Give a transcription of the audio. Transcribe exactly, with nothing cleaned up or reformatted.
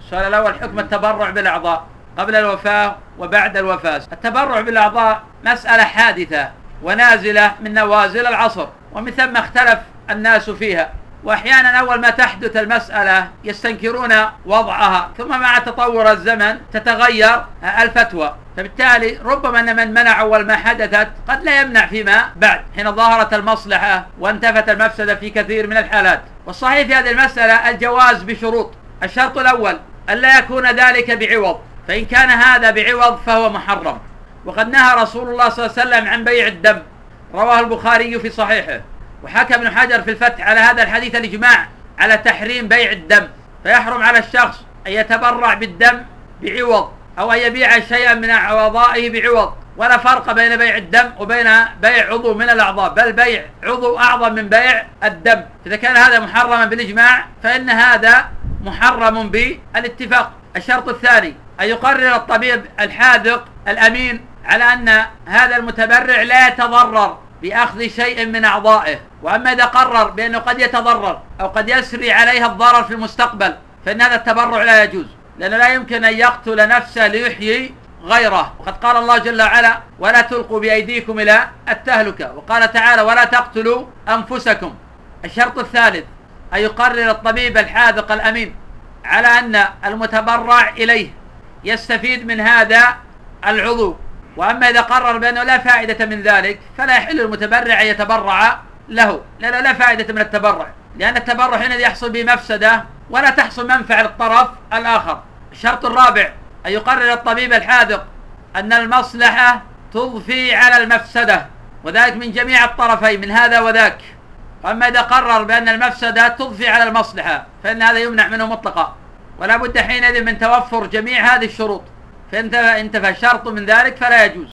السؤال الأول: حكم التبرع بالأعضاء قبل الوفاة وبعد الوفاة. التبرع بالأعضاء مسألة حادثة ونازلة من نوازل العصر، ومن ثم اختلف الناس فيها، وأحيانا أول ما تحدث المسألة يستنكرون وضعها، ثم مع تطور الزمن تتغير الفتوى، فبالتالي ربما أن من منع أول ما حدثت قد لا يمنع فيما بعد حين ظهرت المصلحة وانتفت المفسدة في كثير من الحالات. والصحيح في هذه المسألة الجواز بشروط. الشرط الأول: ألا يكون ذلك بعوض، فإن كان هذا بعوض فهو محرم، وقد نهى رسول الله صلى الله عليه وسلم عن بيع الدم، رواه البخاري في صحيحه. وحكى ابن حجر في الفتح على هذا الحديث الإجماع على تحريم بيع الدم، فيحرم على الشخص أن يتبرع بالدم بعوض أو أن يبيع شيئا من أعضائه بعوض، ولا فرق بين بيع الدم وبين بيع عضو من الأعضاء، بل بيع عضو أعظم من بيع الدم. إذا كان هذا محرما بالإجماع فإن هذا محرم بالاتفاق. الشرط الثاني: أن يقرر الطبيب الحاذق الأمين على أن هذا المتبرع لا يتضرر بأخذ شيء من أعضائه، وأما إذا قرر بأنه قد يتضرر أو قد يسري عليها الضرر في المستقبل فإن هذا التبرع لا يجوز، لأنه لا يمكن أن يقتل نفسه ليحيي غيره. وقد قال الله جل وعلا: ولا تلقوا بأيديكم إلى التهلكة، وقال تعالى: ولا تقتلوا أنفسكم. الشرط الثالث: أن يقرر الطبيب الحاذق الأمين على أن المتبرع إليه يستفيد من هذا العضو، وأما إذا قرر بأنه لا فائدة من ذلك فلا يحل المتبرع أن يتبرع له، لأنه لا فائدة من التبرع، لأن التبرع هنا يحصل به مفسدة ولا تحصل منفعة للطرف الآخر. الشرط الرابع: أن يقرر الطبيب الحاذق أن المصلحة تضفي على المفسدة، وذلك من جميع الطرفين من هذا وذاك. وأما إذا قرر بأن المفسدة تضفي على المصلحة فإن هذا يمنع منه مطلقا، ولا بد حينئذ من توفر جميع هذه الشروط، فإن انتفى شرط من ذلك فلا يجوز.